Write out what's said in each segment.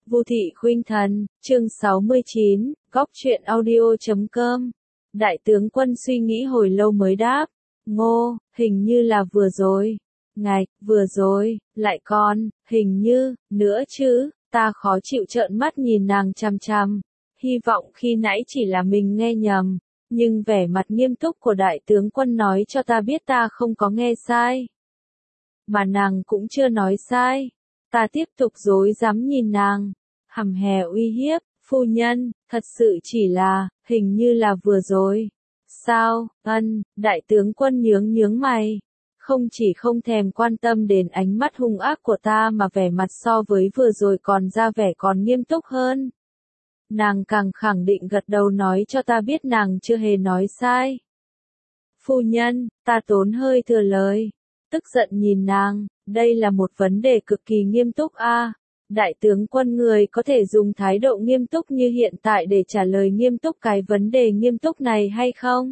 Vu Thị Khuynh Thần, chương 69, góc truyện audio.com. Đại tướng quân suy nghĩ hồi lâu mới đáp. Ngô, hình như là vừa rồi. Ngạch, vừa rồi, lại còn, hình như, nữa chứ, ta khó chịu trợn mắt nhìn nàng chằm chằm. Hy vọng khi nãy chỉ là mình nghe nhầm, nhưng vẻ mặt nghiêm túc của đại tướng quân nói cho ta biết ta không có nghe sai. Mà nàng cũng chưa nói sai. Ta tiếp tục rối rắm nhìn nàng, hầm hè uy hiếp, phu nhân, thật sự chỉ là, hình như là vừa rồi. Sao, đại tướng quân nhướng mày. Không chỉ không thèm quan tâm đến ánh mắt hung ác của ta mà vẻ mặt so với vừa rồi còn ra vẻ còn nghiêm túc hơn. Nàng càng khẳng định gật đầu nói cho ta biết nàng chưa hề nói sai. Phu nhân, ta tốn hơi thừa lời. Tức giận nhìn nàng, đây là một vấn đề cực kỳ nghiêm túc a. Đại tướng quân người có thể dùng thái độ nghiêm túc như hiện tại để trả lời nghiêm túc cái vấn đề nghiêm túc này hay không?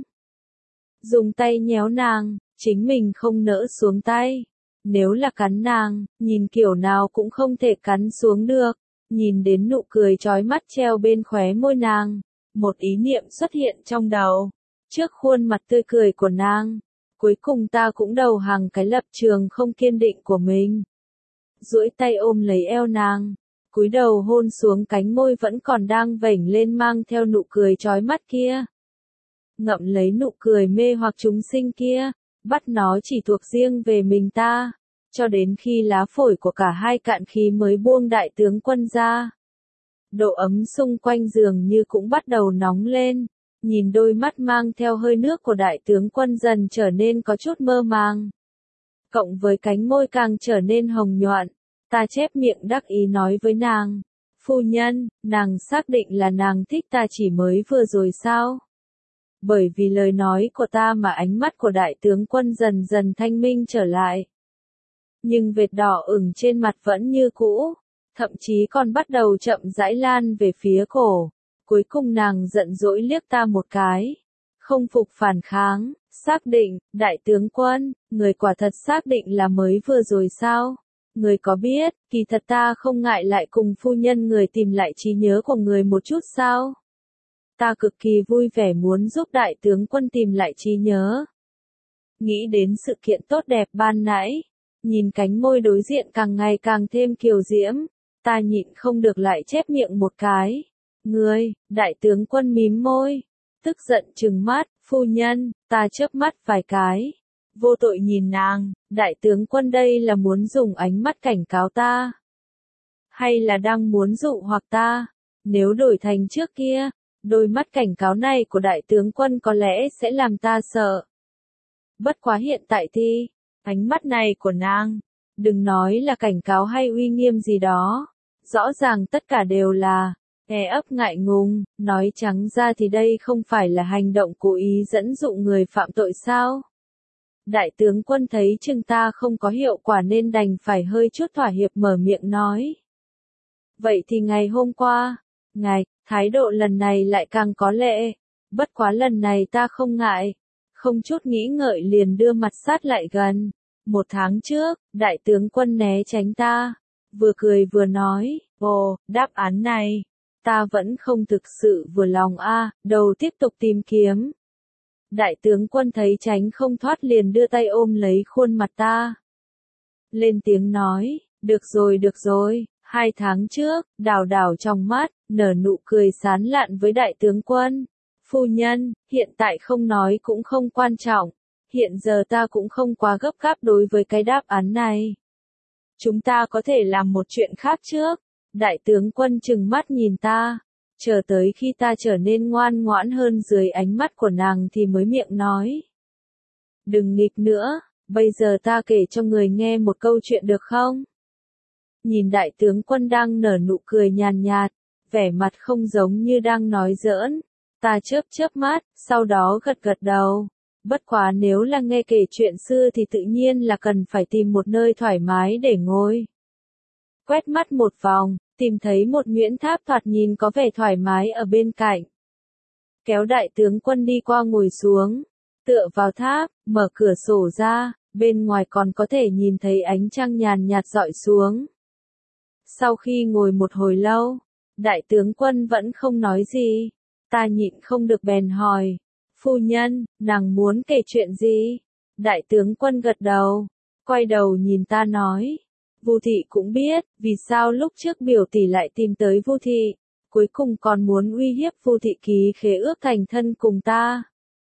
Dùng tay nhéo nàng, chính mình không nỡ xuống tay. Nếu là cắn nàng, nhìn kiểu nào cũng không thể cắn xuống được. Nhìn đến nụ cười chói mắt treo bên khóe môi nàng, một ý niệm xuất hiện trong đầu. Trước khuôn mặt tươi cười của nàng, cuối cùng ta cũng đầu hàng cái lập trường không kiên định của mình. Duỗi tay ôm lấy eo nàng, cúi đầu hôn xuống cánh môi vẫn còn đang vểnh lên mang theo nụ cười chói mắt kia. Ngậm lấy nụ cười mê hoặc chúng sinh kia, bắt nó chỉ thuộc riêng về mình ta, cho đến khi lá phổi của cả hai cạn khí mới buông đại tướng quân ra. Độ ấm xung quanh giường như cũng bắt đầu nóng lên, nhìn đôi mắt mang theo hơi nước của đại tướng quân dần trở nên có chút mơ màng. Cộng với cánh môi càng trở nên hồng nhuận, ta chép miệng đắc ý nói với nàng. Phu nhân, nàng xác định là nàng thích ta chỉ mới vừa rồi sao? Bởi vì lời nói của ta mà ánh mắt của đại tướng quân dần dần thanh minh trở lại. Nhưng vệt đỏ ửng trên mặt vẫn như cũ, thậm chí còn bắt đầu chậm rãi lan về phía cổ. Cuối cùng nàng giận dỗi liếc ta một cái. Không phục phản kháng, xác định, đại tướng quân, người quả thật xác định là mới vừa rồi sao? Người có biết, kỳ thật ta không ngại lại cùng phu nhân người tìm lại trí nhớ của người một chút sao? Ta cực kỳ vui vẻ muốn giúp đại tướng quân tìm lại trí nhớ. Nghĩ đến sự kiện tốt đẹp ban nãy, nhìn cánh môi đối diện càng ngày càng thêm kiều diễm, ta nhịn không được lại chép miệng một cái. Ngươi, đại tướng quân mím môi, tức giận trừng mắt, phu nhân, ta chớp mắt vài cái. Vô tội nhìn nàng, đại tướng quân đây là muốn dùng ánh mắt cảnh cáo ta? Hay là đang muốn dụ hoặc ta? Nếu đổi thành trước kia, đôi mắt cảnh cáo này của đại tướng quân có lẽ sẽ làm ta sợ. Bất quá hiện tại thì, ánh mắt này của nàng, đừng nói là cảnh cáo hay uy nghiêm gì đó. Rõ ràng tất cả đều là e ấp ngại ngùng, nói trắng ra thì đây không phải là hành động cố ý dẫn dụ người phạm tội sao? Đại tướng quân thấy chừng ta không có hiệu quả nên đành phải hơi chút thỏa hiệp mở miệng nói. Vậy thì ngày hôm qua, thái độ lần này lại càng có lệ. Bất quá lần này ta không ngại, không chút nghĩ ngợi liền đưa mặt sát lại gần. 1 tháng trước, đại tướng quân né tránh ta, vừa cười vừa nói, ồ, đáp án này, ta vẫn không thực sự vừa lòng a. Đầu tiếp tục tìm kiếm. Đại tướng quân thấy tránh không thoát liền đưa tay ôm lấy khuôn mặt ta. Lên tiếng nói, được rồi, 2 tháng trước, đảo trong mắt, nở nụ cười sán lạn với đại tướng quân. Phu nhân, hiện tại không nói cũng không quan trọng, hiện giờ ta cũng không quá gấp gáp đối với cái đáp án này. Chúng ta có thể làm một chuyện khác trước. Đại tướng quân trừng mắt nhìn ta, chờ tới khi ta trở nên ngoan ngoãn hơn dưới ánh mắt của nàng thì mới miệng nói. Đừng nghịch nữa, bây giờ ta kể cho người nghe một câu chuyện được không? Nhìn đại tướng quân đang nở nụ cười nhàn nhạt, vẻ mặt không giống như đang nói giỡn. Ta chớp mắt, sau đó gật đầu. Bất quá nếu là nghe kể chuyện xưa thì tự nhiên là cần phải tìm một nơi thoải mái để ngồi. Quét mắt một vòng, tìm thấy một Nguyễn Tháp thoạt nhìn có vẻ thoải mái ở bên cạnh. Kéo đại tướng quân đi qua ngồi xuống, tựa vào tháp, mở cửa sổ ra, bên ngoài còn có thể nhìn thấy ánh trăng nhàn nhạt rọi xuống. Sau khi ngồi một hồi lâu, đại tướng quân vẫn không nói gì. Ta nhịn không được bèn hỏi, phu nhân, nàng muốn kể chuyện gì? Đại tướng quân gật đầu, quay đầu nhìn ta nói, Vu thị cũng biết, vì sao lúc trước biểu tỷ lại tìm tới Vu thị, cuối cùng còn muốn uy hiếp Vu thị ký khế ước thành thân cùng ta.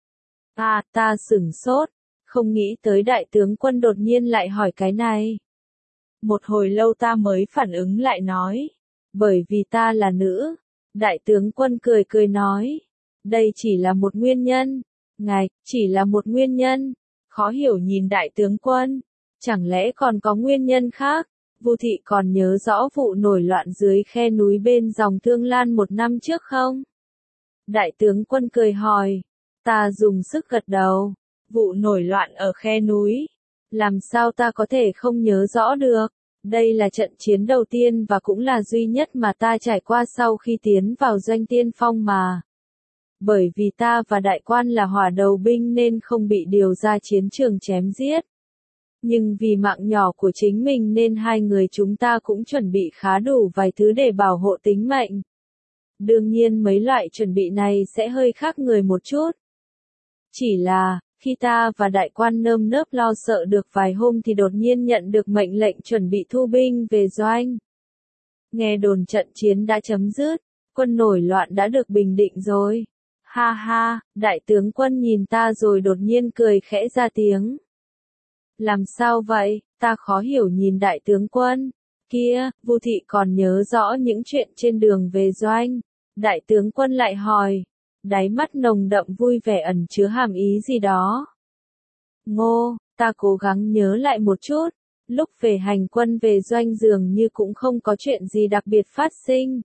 Ta sửng sốt, không nghĩ tới đại tướng quân đột nhiên lại hỏi cái này. Một hồi lâu ta mới phản ứng lại nói, bởi vì ta là nữ. Đại tướng quân cười cười nói, đây chỉ là một nguyên nhân. Ngài, chỉ là một nguyên nhân. Khó hiểu nhìn đại tướng quân, chẳng lẽ còn có nguyên nhân khác? Vu thị còn nhớ rõ vụ nổi loạn dưới khe núi bên dòng Thương Lan 1 năm trước không? Đại tướng quân cười hỏi, ta dùng sức gật đầu, vụ nổi loạn ở khe núi. Làm sao ta có thể không nhớ rõ được? Đây là trận chiến đầu tiên và cũng là duy nhất mà ta trải qua sau khi tiến vào doanh tiên phong mà. Bởi vì ta và đại quan là hỏa đầu binh nên không bị điều ra chiến trường chém giết. Nhưng vì mạng nhỏ của chính mình nên hai người chúng ta cũng chuẩn bị khá đủ vài thứ để bảo hộ tính mệnh. Đương nhiên mấy loại chuẩn bị này sẽ hơi khác người một chút. Chỉ là, khi ta và đại quan nơm nớp lo sợ được vài hôm thì đột nhiên nhận được mệnh lệnh chuẩn bị thu binh về doanh. Nghe đồn trận chiến đã chấm dứt, quân nổi loạn đã được bình định rồi. Ha ha, đại tướng quân nhìn ta rồi đột nhiên cười khẽ ra tiếng. Làm sao vậy? Ta khó hiểu nhìn đại tướng quân. Kia, Vu thị còn nhớ rõ những chuyện trên đường về doanh. Đại tướng quân lại hỏi. Đáy mắt nồng đậm vui vẻ ẩn chứa hàm ý gì đó. Ngô, ta cố gắng nhớ lại một chút. Lúc về hành quân về doanh dường như cũng không có chuyện gì đặc biệt phát sinh.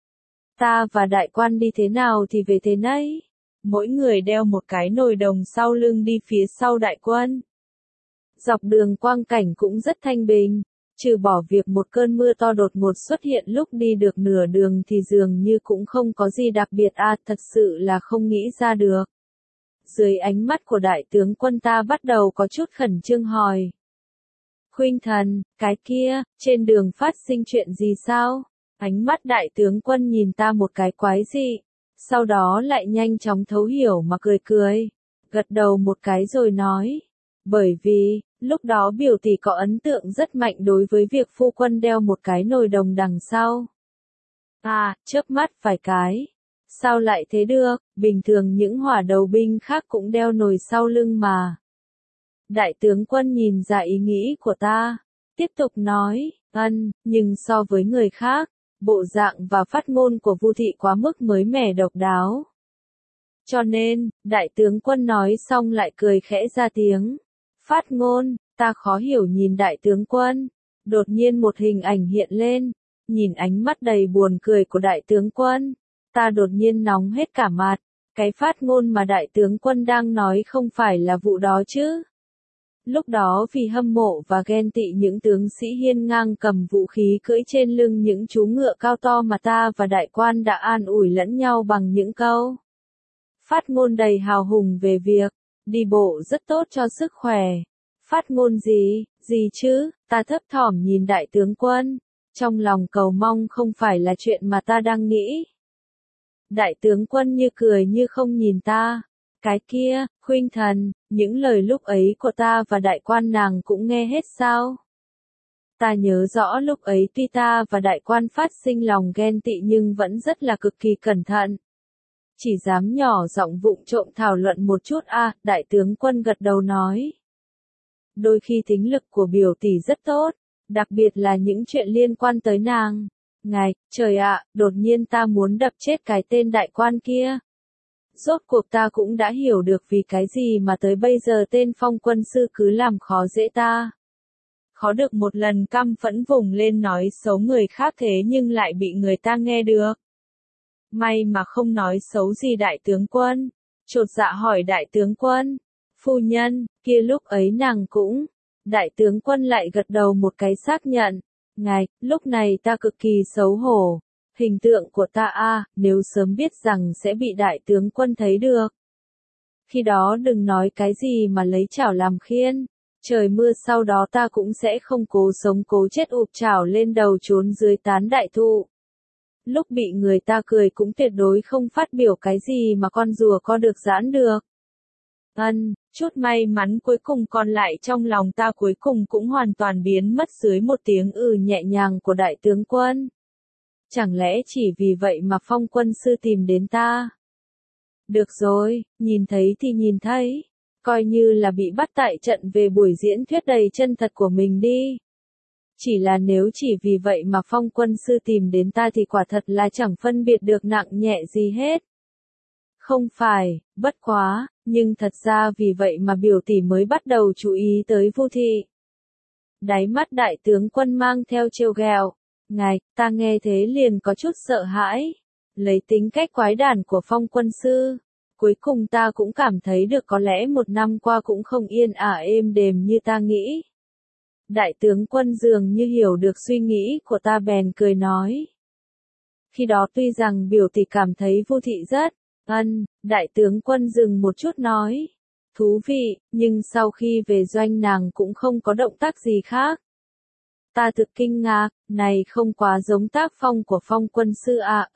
Ta và đại quan đi thế nào thì về thế nấy. Mỗi người đeo một cái nồi đồng sau lưng đi phía sau đại quân. Dọc đường quang cảnh cũng rất thanh bình, trừ bỏ việc một cơn mưa to đột ngột xuất hiện lúc đi được nửa đường thì dường như cũng không có gì đặc biệt thật sự là không nghĩ ra được. Dưới ánh mắt của đại tướng quân ta bắt đầu có chút khẩn trương hỏi. Khuynh thần, cái kia, trên đường phát sinh chuyện gì sao? Ánh mắt đại tướng quân nhìn ta một cái quái dị, sau đó lại nhanh chóng thấu hiểu mà cười cười, gật đầu một cái rồi nói. Bởi vì, lúc đó biểu tỷ có ấn tượng rất mạnh đối với việc phu quân đeo một cái nồi đồng đằng sau. Chớp mắt vài cái. Sao lại thế được, bình thường những hỏa đầu binh khác cũng đeo nồi sau lưng mà. Đại tướng quân nhìn ra ý nghĩ của ta, tiếp tục nói, nhưng so với người khác, bộ dạng và phát ngôn của Vu thị quá mức mới mẻ độc đáo. Cho nên, đại tướng quân nói xong lại cười khẽ ra tiếng. Phát ngôn, ta khó hiểu nhìn đại tướng quân. Đột nhiên một hình ảnh hiện lên, nhìn ánh mắt đầy buồn cười của đại tướng quân. Ta đột nhiên nóng hết cả mặt, cái phát ngôn mà đại tướng quân đang nói không phải là vụ đó chứ. Lúc đó vì hâm mộ và ghen tị những tướng sĩ hiên ngang cầm vũ khí cưỡi trên lưng những chú ngựa cao to mà ta và đại quan đã an ủi lẫn nhau bằng những câu phát ngôn đầy hào hùng về việc đi bộ rất tốt cho sức khỏe. Phát ngôn gì chứ, ta thấp thỏm nhìn đại tướng quân, trong lòng cầu mong không phải là chuyện mà ta đang nghĩ. Đại tướng quân như cười như không nhìn ta. Cái kia, khuynh thần, những lời lúc ấy của ta và đại quan nàng cũng nghe hết sao? Ta nhớ rõ lúc ấy tuy ta và đại quan phát sinh lòng ghen tị nhưng vẫn rất là cực kỳ cẩn thận. Chỉ dám nhỏ giọng vụng trộm thảo luận một chút đại tướng quân gật đầu nói. Đôi khi thính lực của biểu tỷ rất tốt, đặc biệt là những chuyện liên quan tới nàng. Ngài, trời ạ, đột nhiên ta muốn đập chết cái tên đại quan kia. Rốt cuộc ta cũng đã hiểu được vì cái gì mà tới bây giờ tên phong quân sư cứ làm khó dễ ta. Khó được một lần căm phẫn vùng lên nói xấu người khác thế nhưng lại bị người ta nghe được. May mà không nói xấu gì đại tướng quân. Chột dạ hỏi đại tướng quân. Phu nhân, kia lúc ấy nàng cũng. Đại tướng quân lại gật đầu một cái xác nhận. Ngài, lúc này ta cực kỳ xấu hổ. Hình tượng của ta nếu sớm biết rằng sẽ bị đại tướng quân thấy được. Khi đó đừng nói cái gì mà lấy chảo làm khiên. Trời mưa sau đó ta cũng sẽ không cố sống cố chết ụp chảo lên đầu trốn dưới tán đại thụ. Lúc bị người ta cười cũng tuyệt đối không phát biểu cái gì mà con rùa co được giãn được. Chút may mắn cuối cùng còn lại trong lòng ta cuối cùng cũng hoàn toàn biến mất dưới một tiếng nhẹ nhàng của đại tướng quân. Chẳng lẽ chỉ vì vậy mà Phong quân sư tìm đến ta? Được rồi, nhìn thấy thì nhìn thấy. Coi như là bị bắt tại trận về buổi diễn thuyết đầy chân thật của mình đi. Chỉ là nếu chỉ vì vậy mà Phong quân sư tìm đến ta thì quả thật là chẳng phân biệt được nặng nhẹ gì hết. Không phải, bất quá, nhưng thật ra vì vậy mà biểu tỷ mới bắt đầu chú ý tới Vu Thị. Đáy mắt đại tướng quân mang theo trêu ghẹo. Ngài, ta nghe thế liền có chút sợ hãi. Lấy tính cách quái đản của Phong quân sư, cuối cùng ta cũng cảm thấy được có lẽ một năm qua cũng không yên êm đềm như ta nghĩ. Đại tướng quân dường như hiểu được suy nghĩ của ta bèn cười nói. Khi đó tuy rằng biểu tỷ cảm thấy Vu Thị rất đại tướng quân dừng một chút nói. Thú vị, nhưng sau khi về doanh nàng cũng không có động tác gì khác. Ta thực kinh ngạc, này không quá giống tác phong của Phong quân sư à.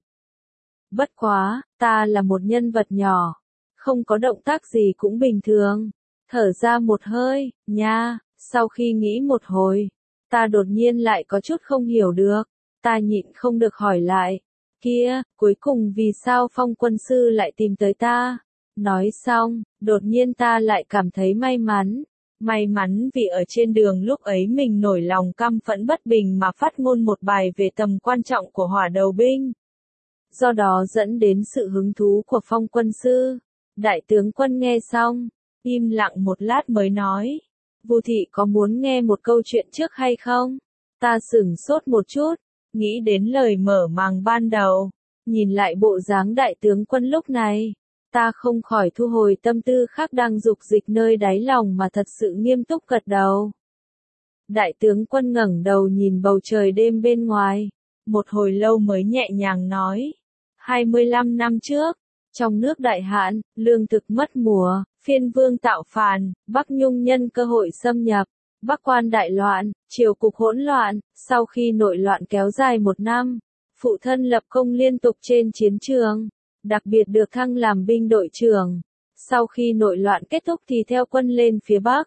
Bất quá, ta là một nhân vật nhỏ, không có động tác gì cũng bình thường. Thở ra một hơi, nha, sau khi nghĩ một hồi, ta đột nhiên lại có chút không hiểu được, ta nhịn không được hỏi lại. Kia, cuối cùng vì sao Phong quân sư lại tìm tới ta? Nói xong, đột nhiên ta lại cảm thấy may mắn. May mắn vì ở trên đường lúc ấy mình nổi lòng căm phẫn bất bình mà phát ngôn một bài về tầm quan trọng của hỏa đầu binh. Do đó dẫn đến sự hứng thú của Phong quân sư. Đại tướng quân nghe xong, im lặng một lát mới nói. Vu Thị có muốn nghe một câu chuyện trước hay không? Ta sửng sốt một chút, nghĩ đến lời mở màng ban đầu. Nhìn lại bộ dáng đại tướng quân lúc này, ta không khỏi thu hồi tâm tư khác đang dục dịch nơi đáy lòng mà thật sự nghiêm túc gật đầu. Đại tướng quân ngẩng đầu nhìn bầu trời đêm bên ngoài, một hồi lâu mới nhẹ nhàng nói. 25 năm trước, trong nước đại hạn, lương thực mất mùa, phiên vương tạo phản, Bắc Nhung nhân cơ hội xâm nhập, Bắc quan đại loạn, triều cục hỗn loạn, sau khi nội loạn kéo dài một năm, phụ thân lập công liên tục trên chiến trường, đặc biệt được thăng làm binh đội trưởng. Sau khi nội loạn kết thúc thì theo quân lên phía Bắc.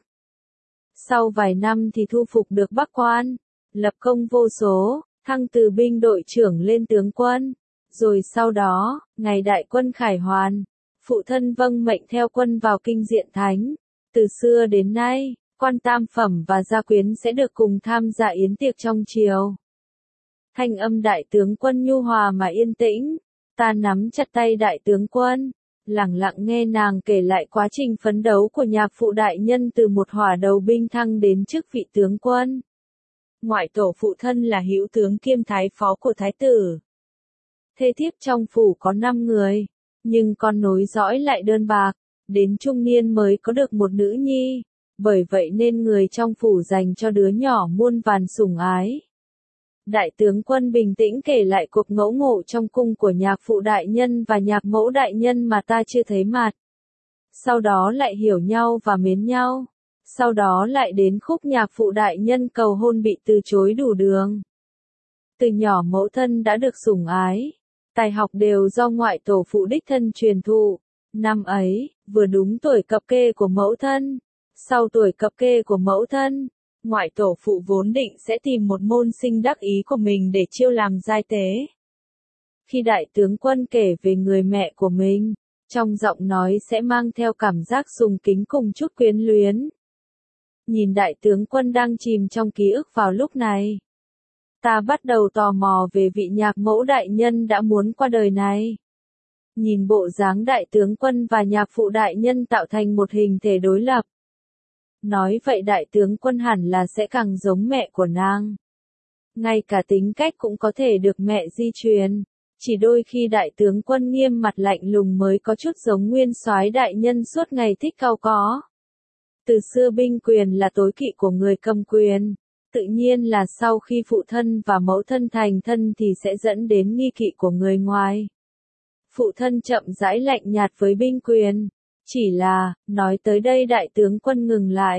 Sau vài năm thì thu phục được Bắc quan, lập công vô số, thăng từ binh đội trưởng lên tướng quân. Rồi sau đó, ngày đại quân khải hoàn, phụ thân vâng mệnh theo quân vào kinh diện thánh. Từ xưa đến nay, quan tam phẩm và gia quyến sẽ được cùng tham gia yến tiệc trong triều. Thanh âm đại tướng quân nhu hòa mà yên tĩnh, ta nắm chặt tay đại tướng quân, lẳng lặng nghe nàng kể lại quá trình phấn đấu của nhạc phụ đại nhân từ một hỏa đầu binh thăng đến chức vị tướng quân. Ngoại tổ phụ thân là hữu tướng kiêm thái phó của thái tử. Thê thiếp trong phủ có 5 người, nhưng con nối dõi lại đơn bạc, đến trung niên mới có được một nữ nhi, bởi vậy nên người trong phủ dành cho đứa nhỏ muôn vàn sủng ái. Đại tướng quân bình tĩnh kể lại cuộc ngẫu ngộ trong cung của nhạc phụ đại nhân và nhạc mẫu đại nhân mà ta chưa thấy mặt. Sau đó lại hiểu nhau và mến nhau. Sau đó lại đến khúc nhạc phụ đại nhân cầu hôn bị từ chối đủ đường. Từ nhỏ mẫu thân đã được sủng ái. Tài học đều do ngoại tổ phụ đích thân truyền thụ. Năm ấy, vừa đúng tuổi cập kê của mẫu thân. Sau tuổi cập kê của mẫu thân, ngoại tổ phụ vốn định sẽ tìm một môn sinh đắc ý của mình để chiêu làm giai tế. Khi đại tướng quân kể về người mẹ của mình, trong giọng nói sẽ mang theo cảm giác sùng kính cùng chút quyến luyến. Nhìn đại tướng quân đang chìm trong ký ức vào lúc này, ta bắt đầu tò mò về vị nhạc mẫu đại nhân đã muốn qua đời này. Nhìn bộ dáng đại tướng quân và nhạc phụ đại nhân tạo thành một hình thể đối lập. Nói vậy đại tướng quân hẳn là sẽ càng giống mẹ của nàng. Ngay cả tính cách cũng có thể được mẹ di truyền. Chỉ đôi khi đại tướng quân nghiêm mặt lạnh lùng mới có chút giống nguyên soái đại nhân suốt ngày thích cau có. Từ xưa binh quyền là tối kỵ của người cầm quyền. Tự nhiên là sau khi phụ thân và mẫu thân thành thân thì sẽ dẫn đến nghi kỵ của người ngoài. Phụ thân chậm rãi lạnh nhạt với binh quyền. Chỉ là, nói tới đây đại tướng quân ngừng lại.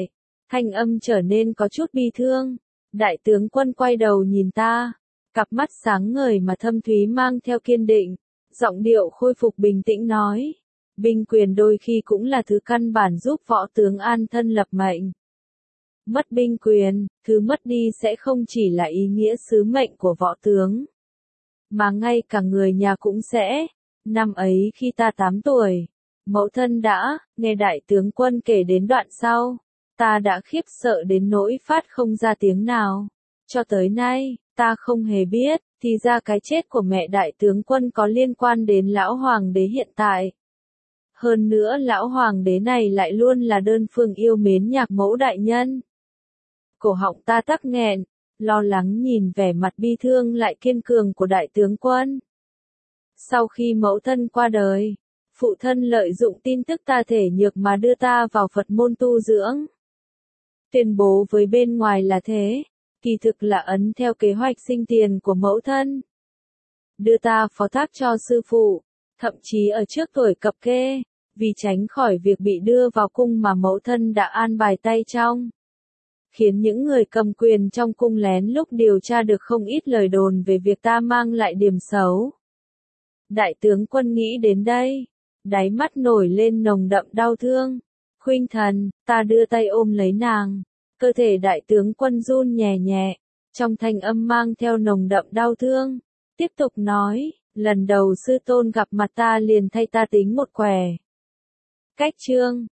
Thanh âm trở nên có chút bi thương. Đại tướng quân quay đầu nhìn ta, cặp mắt sáng ngời mà thâm thúy mang theo kiên định, giọng điệu khôi phục bình tĩnh nói, binh quyền đôi khi cũng là thứ căn bản giúp võ tướng an thân lập mệnh. Mất binh quyền, thứ mất đi sẽ không chỉ là ý nghĩa sứ mệnh của võ tướng, mà ngay cả người nhà cũng sẽ. Năm ấy khi ta 8 tuổi, mẫu thân đã, nghe đại tướng quân kể đến đoạn sau, ta đã khiếp sợ đến nỗi phát không ra tiếng nào. Cho tới nay, ta không hề biết, thì ra cái chết của mẹ đại tướng quân có liên quan đến lão hoàng đế hiện tại. Hơn nữa lão hoàng đế này lại luôn là đơn phương yêu mến nhạc mẫu đại nhân. Cổ họng ta tắc nghẹn, lo lắng nhìn vẻ mặt bi thương lại kiên cường của đại tướng quân. Sau khi mẫu thân qua đời, phụ thân lợi dụng tin tức ta thể nhược mà đưa ta vào Phật môn tu dưỡng. Tuyên bố với bên ngoài là thế, kỳ thực là ấn theo kế hoạch sinh tiền của mẫu thân. Đưa ta phó thác cho sư phụ, thậm chí ở trước tuổi cập kê, vì tránh khỏi việc bị đưa vào cung mà mẫu thân đã an bài tay trong. Khiến những người cầm quyền trong cung lén lúc điều tra được không ít lời đồn về việc ta mang lại điểm xấu. Đại tướng quân nghĩ đến đây, đáy mắt nổi lên nồng đậm đau thương. Khuynh thần, ta đưa tay ôm lấy nàng. Cơ thể đại tướng quân run nhẹ nhẹ, trong thanh âm mang theo nồng đậm đau thương. Tiếp tục nói, lần đầu sư tôn gặp mặt ta liền thay ta tính một quẻ. Cách chương